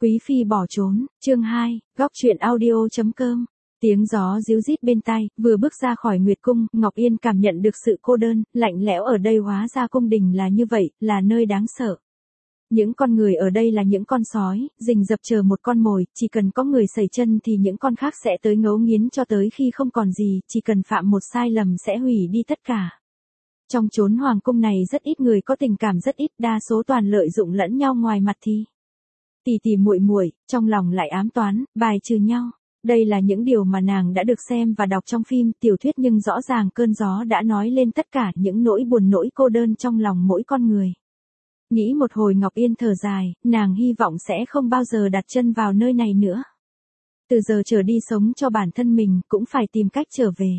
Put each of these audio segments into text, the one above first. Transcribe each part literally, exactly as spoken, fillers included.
Quý phi bỏ trốn, chương hai, góc truyện audio chấm com. Tiếng gió ríu rít bên tai, vừa bước ra khỏi Nguyệt cung, Ngọc Yên cảm nhận được sự cô đơn, lạnh lẽo ở đây hóa ra cung đình là như vậy, là nơi đáng sợ. Những con người ở đây là những con sói, rình rập chờ một con mồi, chỉ cần có người sẩy chân thì những con khác sẽ tới ngấu nghiến cho tới khi không còn gì, chỉ cần phạm một sai lầm sẽ hủy đi tất cả. Trong chốn hoàng cung này rất ít người có tình cảm, rất ít, đa số toàn lợi dụng lẫn nhau, ngoài mặt thì tỉ tỉ muội muội, trong lòng lại ám toán, bài trừ nhau. Đây là những điều mà nàng đã được xem và đọc trong phim, tiểu thuyết, nhưng rõ ràng cơn gió đã nói lên tất cả những nỗi buồn, nỗi cô đơn trong lòng mỗi con người. Nghĩ một hồi Ngọc Yên thở dài, nàng hy vọng sẽ không bao giờ đặt chân vào nơi này nữa. Từ giờ trở đi sống cho bản thân mình, cũng phải tìm cách trở về.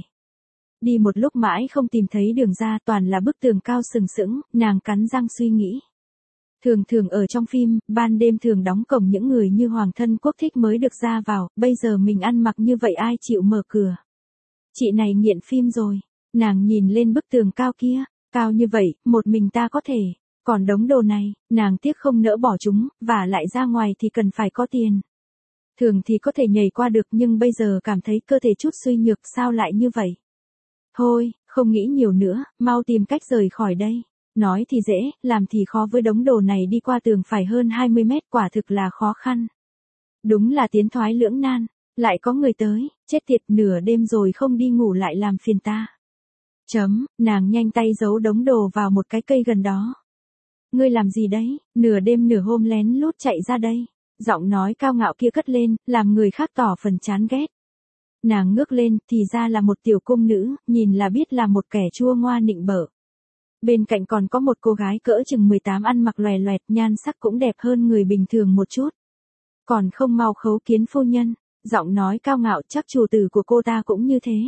Đi một lúc mãi không tìm thấy đường ra, toàn là bức tường cao sừng sững, nàng cắn răng suy nghĩ. Thường thường ở trong phim, ban đêm thường đóng cổng những người như hoàng thân quốc thích mới được ra vào, bây giờ mình ăn mặc như vậy ai chịu mở cửa. Chị này nghiện phim rồi, nàng nhìn lên bức tường cao kia, cao như vậy, một mình ta có thể, còn đống đồ này, nàng tiếc không nỡ bỏ chúng, và lại ra ngoài thì cần phải có tiền. Thường thì có thể nhảy qua được, nhưng bây giờ cảm thấy cơ thể chút suy nhược, sao lại như vậy. Thôi, không nghĩ nhiều nữa, mau tìm cách rời khỏi đây. Nói thì dễ, làm thì khó, với đống đồ này đi qua tường phải hơn hai mươi mét, quả thực là khó khăn. Đúng là tiến thoái lưỡng nan, lại có người tới, chết tiệt, nửa đêm rồi không đi ngủ lại làm phiền ta. Chấm, nàng nhanh tay giấu đống đồ vào một cái cây gần đó. Ngươi làm gì đấy, nửa đêm nửa hôm lén lút chạy ra đây. Giọng nói cao ngạo kia cất lên, làm người khác tỏ phần chán ghét. Nàng ngước lên, thì ra là một tiểu cung nữ, nhìn là biết là một kẻ chua ngoa nịnh bợ. Bên cạnh còn có một cô gái cỡ chừng mười tám, ăn mặc lòe loẹt, nhan sắc cũng đẹp hơn người bình thường một chút. Còn không mau khấu kiến phu nhân, giọng nói cao ngạo, chắc chủ tử của cô ta cũng như thế.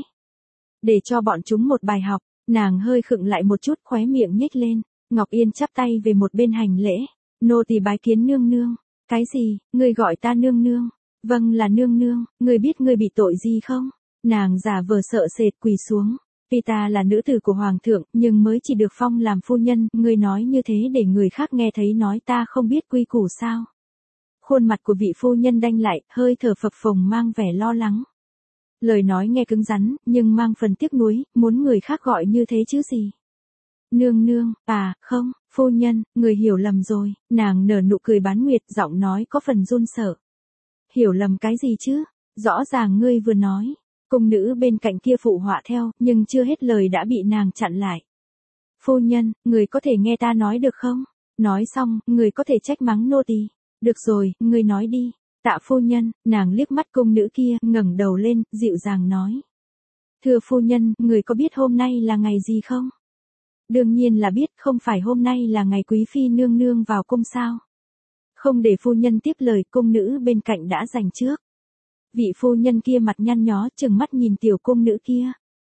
Để cho bọn chúng một bài học, nàng hơi khựng lại một chút, khóe miệng nhếch lên. Ngọc Yên chắp tay về một bên hành lễ, nô tỳ bái kiến nương nương. Cái gì, ngươi gọi ta nương nương? Vâng, là nương nương, ngươi biết ngươi bị tội gì không? Nàng giả vờ sợ sệt quỳ xuống. Vì ta là nữ tử của hoàng thượng, nhưng mới chỉ được phong làm phu nhân, ngươi nói như thế để người khác nghe thấy nói ta không biết quy củ sao? Khuôn mặt của vị phu nhân đanh lại, hơi thở phập phồng mang vẻ lo lắng. Lời nói nghe cứng rắn, nhưng mang phần tiếc nuối, muốn người khác gọi như thế chứ gì? Nương nương, à, không, phu nhân, người hiểu lầm rồi. Nàng nở nụ cười bán nguyệt, giọng nói có phần run sợ. Hiểu lầm cái gì chứ? Rõ ràng ngươi vừa nói. Cung nữ bên cạnh kia phụ họa theo, nhưng chưa hết lời đã bị nàng chặn lại. Phu nhân, người có thể nghe ta nói được không? Nói xong, người có thể trách mắng nô tỳ. Được rồi, người nói đi. Tạ phu nhân. Nàng liếc mắt cung nữ kia, ngẩng đầu lên, dịu dàng nói. Thưa phu nhân, người có biết hôm nay là ngày gì không? Đương nhiên là biết, không phải hôm nay là ngày quý phi nương nương vào cung sao? Không để phu nhân tiếp lời, cung nữ bên cạnh đã giành trước. Vị phu nhân kia mặt nhăn nhó, trừng mắt nhìn tiểu cung nữ kia.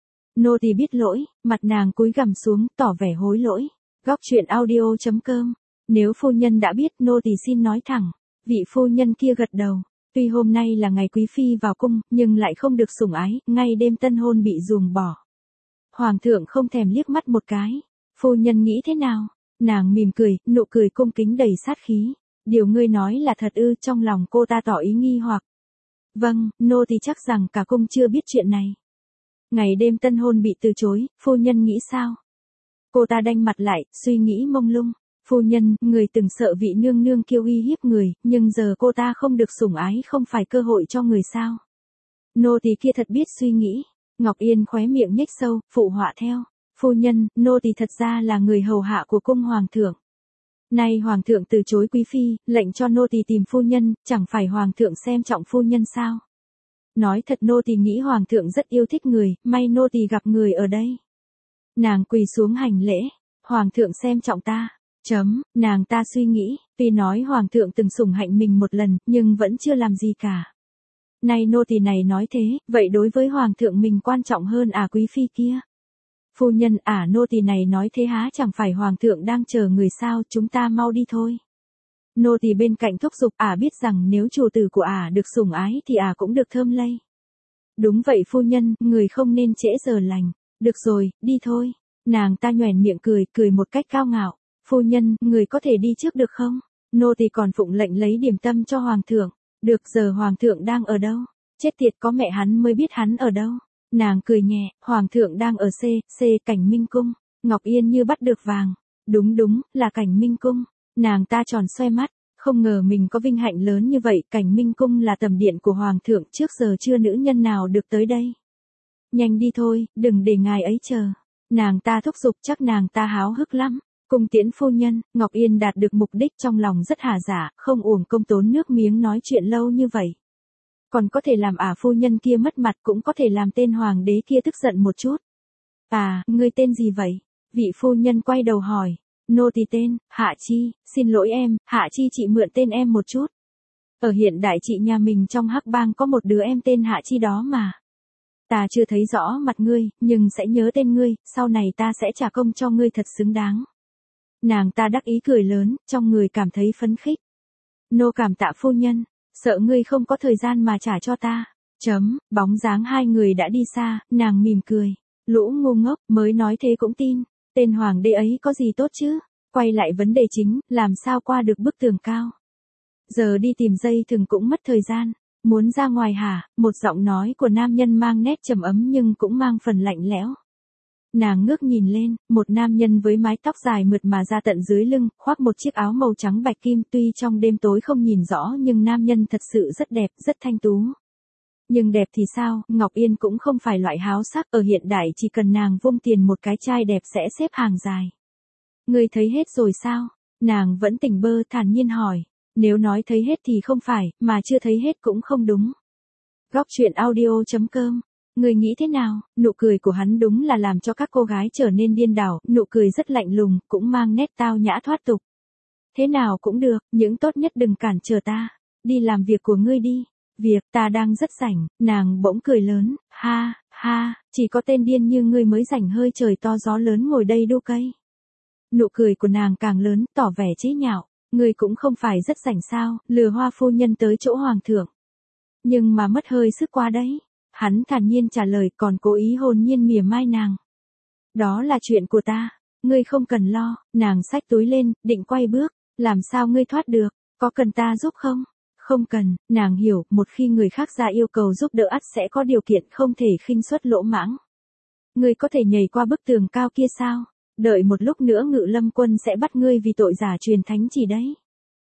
Nô tỳ biết lỗi, mặt nàng cúi gằm xuống, tỏ vẻ hối lỗi. Góc truyện audio chấm com. Nếu phu nhân đã biết, nô tỳ xin nói thẳng. Vị phu nhân kia gật đầu. Tuy hôm nay là ngày quý phi vào cung, nhưng lại không được sủng ái, ngay đêm tân hôn bị ruồng bỏ. Hoàng thượng không thèm liếc mắt một cái. Phu nhân nghĩ thế nào? Nàng mỉm cười, nụ cười cung kính đầy sát khí. Điều ngươi nói là thật ư? Trong lòng cô ta tỏ ý nghi hoặc. Vâng, nô tỳ chắc rằng cả cung chưa biết chuyện này. Ngày đêm tân hôn bị từ chối, phu nhân nghĩ sao? Cô ta đanh mặt lại, suy nghĩ mông lung. Phu nhân, người từng sợ vị nương nương kiêu uy hiếp người, nhưng giờ cô ta không được sủng ái, không phải cơ hội cho người sao? Nô tỳ kia thật biết suy nghĩ. Ngọc Yên khóe miệng nhếch sâu, phụ họa theo. Phu nhân, nô tỳ thật ra là người hầu hạ của cung hoàng thượng. Nay hoàng thượng từ chối quý phi, lệnh cho nô tỳ tìm phu nhân, chẳng phải hoàng thượng xem trọng phu nhân sao? Nói thật, nô tỳ nghĩ hoàng thượng rất yêu thích người, may nô tỳ gặp người ở đây. Nàng quỳ xuống hành lễ. Hoàng thượng xem trọng ta. Chấm, nàng ta suy nghĩ, tuy nói hoàng thượng từng sủng hạnh mình một lần, nhưng vẫn chưa làm gì cả. Nay nô tỳ này nói thế, vậy đối với hoàng thượng mình quan trọng hơn à quý phi kia? Phu nhân, ả nô tỳ này nói thế há chẳng phải hoàng thượng đang chờ người sao, chúng ta mau đi thôi. Nô tỳ bên cạnh thúc giục, ả biết rằng nếu chủ tử của ả được sủng ái thì ả cũng được thơm lây. Đúng vậy phu nhân, người không nên trễ giờ lành. Được rồi, đi thôi. Nàng ta nhoẻn miệng cười, cười một cách cao ngạo. Phu nhân, người có thể đi trước được không? Nô tỳ còn phụng lệnh lấy điểm tâm cho hoàng thượng. Được, giờ hoàng thượng đang ở đâu? Chết tiệt, có mẹ hắn mới biết hắn ở đâu. Nàng cười nhẹ, hoàng thượng đang ở C, C Cảnh Minh Cung. Ngọc Yên như bắt được vàng. Đúng đúng, là Cảnh Minh Cung. Nàng ta tròn xoe mắt, không ngờ mình có vinh hạnh lớn như vậy. Cảnh Minh Cung là tầm điện của hoàng thượng, trước giờ chưa nữ nhân nào được tới đây. Nhanh đi thôi, đừng để ngài ấy chờ. Nàng ta thúc giục, chắc nàng ta háo hức lắm. Cung tiễn phu nhân. Ngọc Yên đạt được mục đích, trong lòng rất hà dạ, không uổng công tốn nước miếng nói chuyện lâu như vậy. Còn có thể làm ả phu nhân kia mất mặt, cũng có thể làm tên hoàng đế kia tức giận một chút. À, ngươi tên gì vậy? Vị phu nhân quay đầu hỏi. Nô tỳ tên, Hạ Chi, xin lỗi em, Hạ Chi chị mượn tên em một chút. Ở hiện đại chị nhà mình trong Hắc Bang có một đứa em tên Hạ Chi đó mà. Ta chưa thấy rõ mặt ngươi, nhưng sẽ nhớ tên ngươi, sau này ta sẽ trả công cho ngươi thật xứng đáng. Nàng ta đắc ý cười lớn, trong người cảm thấy phấn khích. Nô cảm tạ phu nhân, sợ ngươi không có thời gian mà trả cho ta. Chấm, bóng dáng hai người đã đi xa, nàng mỉm cười. Lũ ngu ngốc, mới nói thế cũng tin. Tên hoàng đế ấy có gì tốt chứ? Quay lại vấn đề chính, làm sao qua được bức tường cao? Giờ đi tìm dây thừng cũng mất thời gian. Muốn ra ngoài hả? Một giọng nói của nam nhân mang nét trầm ấm nhưng cũng mang phần lạnh lẽo. Nàng ngước nhìn lên, một nam nhân với mái tóc dài mượt mà ra tận dưới lưng, khoác một chiếc áo màu trắng bạch kim, tuy trong đêm tối không nhìn rõ nhưng nam nhân thật sự rất đẹp, rất thanh tú. Nhưng đẹp thì sao, Ngọc Yên cũng không phải loại háo sắc, ở hiện đại chỉ cần nàng vung tiền một cái trai đẹp sẽ xếp hàng dài. Ngươi thấy hết rồi sao? Nàng vẫn tỉnh bơ thản nhiên hỏi. Nếu nói thấy hết thì không phải, mà chưa thấy hết cũng không đúng. Góc truyện audio chấm com. Người nghĩ thế nào? Nụ cười của hắn đúng là làm cho các cô gái trở nên điên đảo, nụ cười rất lạnh lùng, cũng mang nét tao nhã thoát tục. Thế nào cũng được, những tốt nhất đừng cản trở ta. Đi làm việc của ngươi đi. Việc, ta đang rất rảnh. Nàng bỗng cười lớn, ha, ha, chỉ có tên điên như ngươi mới rảnh hơi trời to gió lớn ngồi đây đu cây. Nụ cười của nàng càng lớn, tỏ vẻ chế nhạo. Ngươi cũng không phải rất rảnh sao, lừa hoa phu nhân tới chỗ hoàng thượng. Nhưng mà mất hơi sức quá đấy. Hắn thản nhiên trả lời, còn cố ý hồn nhiên mỉa mai nàng. Đó là chuyện của ta, ngươi không cần lo. Nàng xách túi lên, định quay bước. Làm sao ngươi thoát được, có cần ta giúp không? Không cần, nàng hiểu, một khi người khác ra yêu cầu giúp đỡ ắt sẽ có điều kiện, không thể khinh suất lỗ mãng. Ngươi có thể nhảy qua bức tường cao kia sao? Đợi một lúc nữa Ngự Lâm Quân sẽ bắt ngươi vì tội giả truyền thánh chỉ đấy.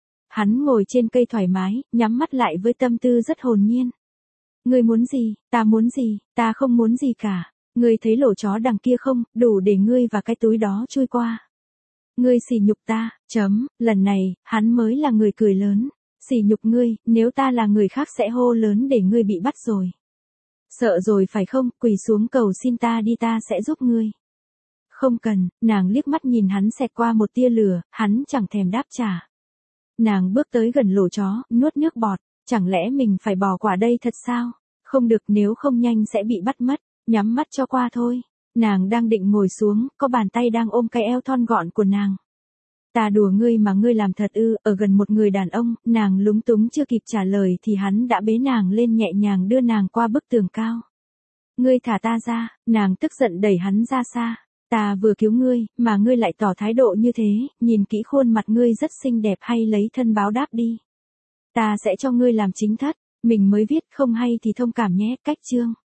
Hắn ngồi trên cây thoải mái, nhắm mắt lại với tâm tư rất hồn nhiên. Ngươi muốn gì, ta muốn gì, ta không muốn gì cả. Ngươi thấy lỗ chó đằng kia không, đủ để ngươi và cái túi đó chui qua. Ngươi sỉ nhục ta, chấm, lần này, hắn mới là người cười lớn. Sỉ nhục ngươi, nếu ta là người khác sẽ hô lớn để ngươi bị bắt rồi. Sợ rồi phải không, quỳ xuống cầu xin ta đi, ta sẽ giúp ngươi. Không cần, nàng liếc mắt nhìn hắn xẹt qua một tia lửa, hắn chẳng thèm đáp trả. Nàng bước tới gần lỗ chó, nuốt nước bọt, chẳng lẽ mình phải bỏ quả đây thật sao? Không được, nếu không nhanh sẽ bị bắt mất, nhắm mắt cho qua thôi. Nàng đang định ngồi xuống, có bàn tay đang ôm cái eo thon gọn của nàng. Ta đùa ngươi mà ngươi làm thật ư? Ở gần một người đàn ông, nàng lúng túng chưa kịp trả lời thì hắn đã bế nàng lên nhẹ nhàng đưa nàng qua bức tường cao. Ngươi thả ta ra, nàng tức giận đẩy hắn ra xa. Ta vừa cứu ngươi, mà ngươi lại tỏ thái độ như thế, nhìn kỹ khuôn mặt ngươi rất xinh đẹp, hay lấy thân báo đáp đi. Ta sẽ cho ngươi làm chính thất, mình mới viết, không hay thì thông cảm nhé. Cách chương.